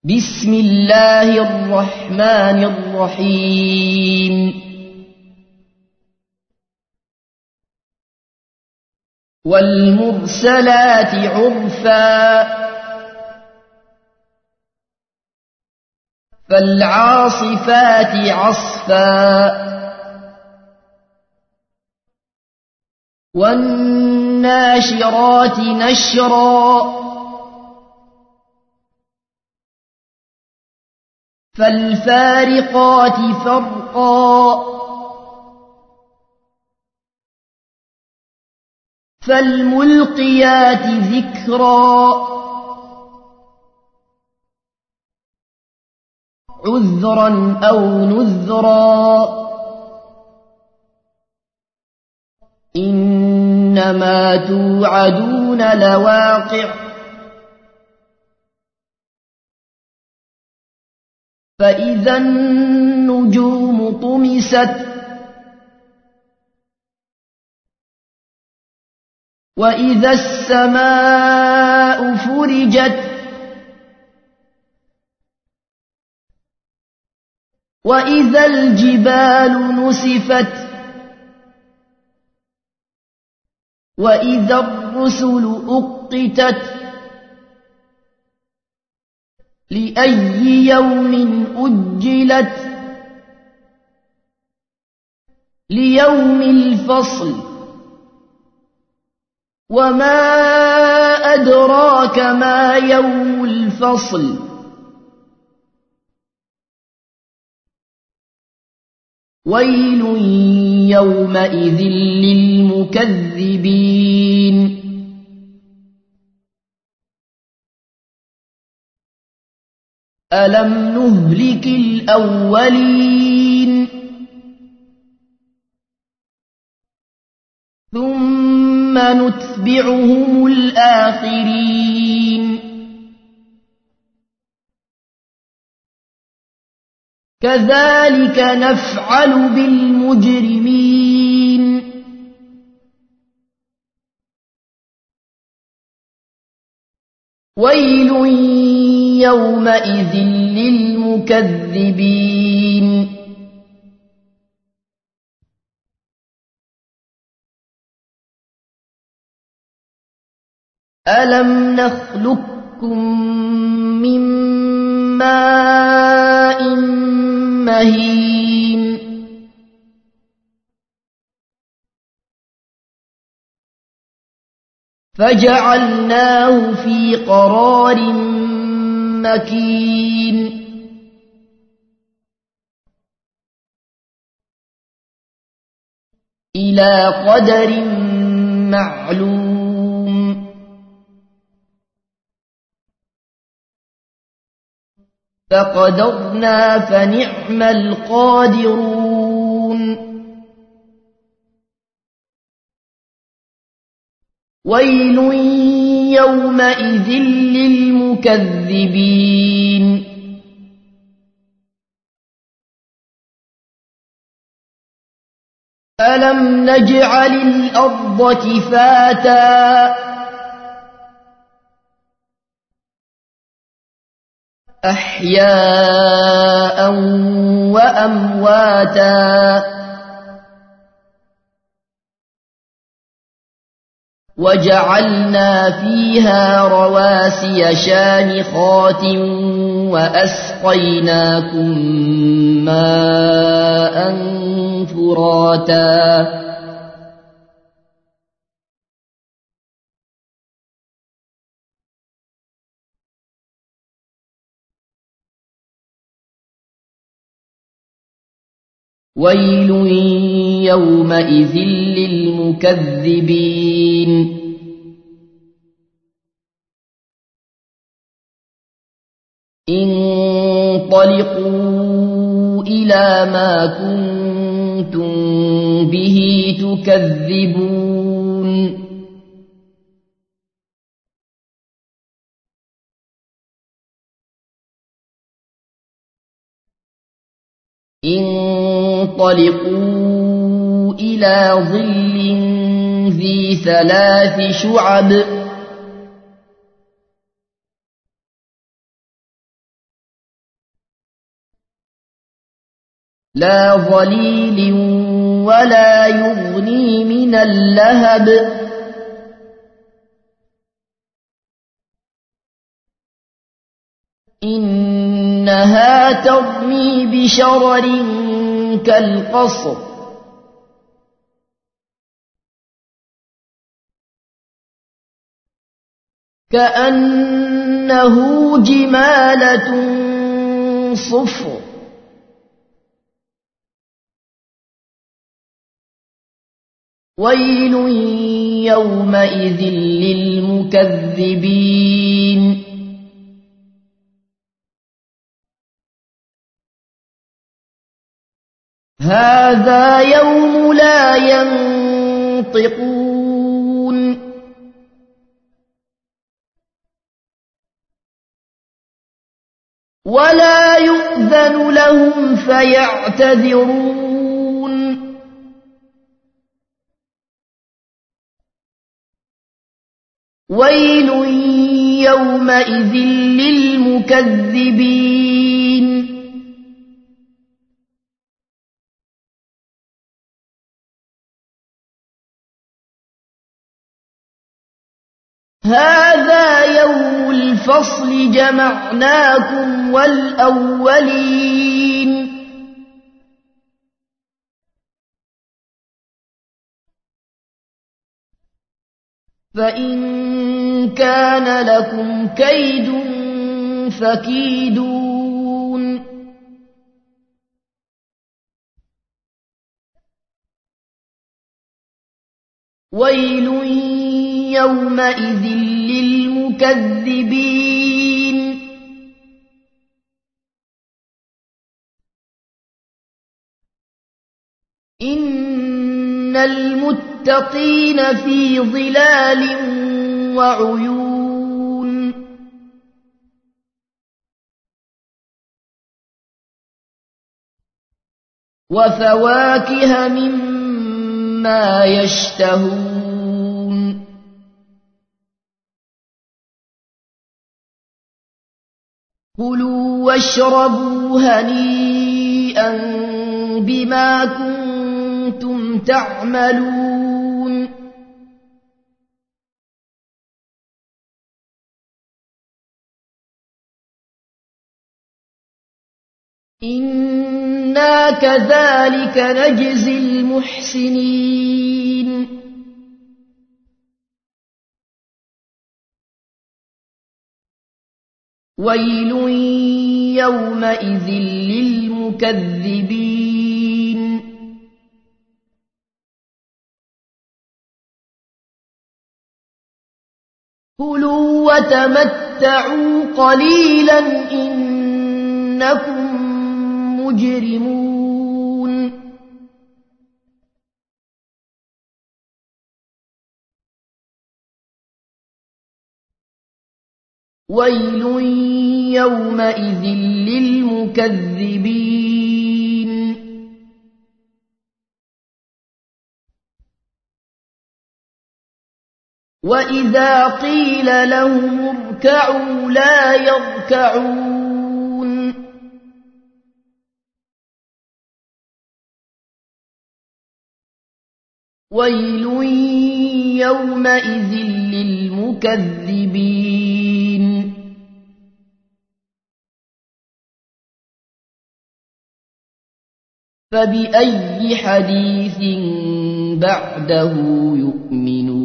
بسم الله الرحمن الرحيم والمرسلات عرفا فالعاصفات عصفا والناشرات نشرا فالفارقات فرقا فالملقيات ذكرا عذرا أو نذرا إنما توعدون لواقع فإذا النجوم طمست وإذا السماء فرجت وإذا الجبال نسفت وإذا الرسل أقتت لأي يوم أجلت ليوم الفصل وما أدراك ما يوم الفصل ويل يومئذ للمكذبين ألم نهلك الأولين ثم نتبعهم الآخرين كذلك نفعل بالمجرمين ويل يومئذ للمكذبين ألم نخلقكم من ماء مهين فجعلناه في قرار مكين إلى قدر معلوم فقدرنا فنعم القادرون ويل يومئذ للمكذبين ألم نجعل الأرض كفاتا أحياء وأمواتا وجعلنا فيها رواسي شامخات وأسقيناكم ماء فراتا ويل يومئذ للمكذبين انطلقوا إلى ما كنتم به تكذبون انطلقوا إلى ظل ذي ثلاث شعب لا ظليل ولا يغني من اللهب إنها ترمي بشرر كالقصر كأنه جمالة صفر ويل يومئذ للمكذبين هذا يوم لا ينطقون ولا يؤذن لهم فيعتذرون ويل يومئذ للمكذبين هذا يوم الفصل جمعناكم والأولين فإن كان لكم كيد فكيدون ويل يومئذ للمكذبين إن المتقين في ظلال وعيون وفواكه مما يشتهون كلوا واشربوا هنيئا بما كنتم تعملون إنا كذلك نجزي المحسنين ويل يومئذ للمكذبين كلوا وتمتعوا قليلا إنكم مجرمون ويل يومئذ للمكذبين وإذا قيل لهم اركعوا لا يركعون ويل يومئذ للمكذبين فبأي حديث بعده يؤمنون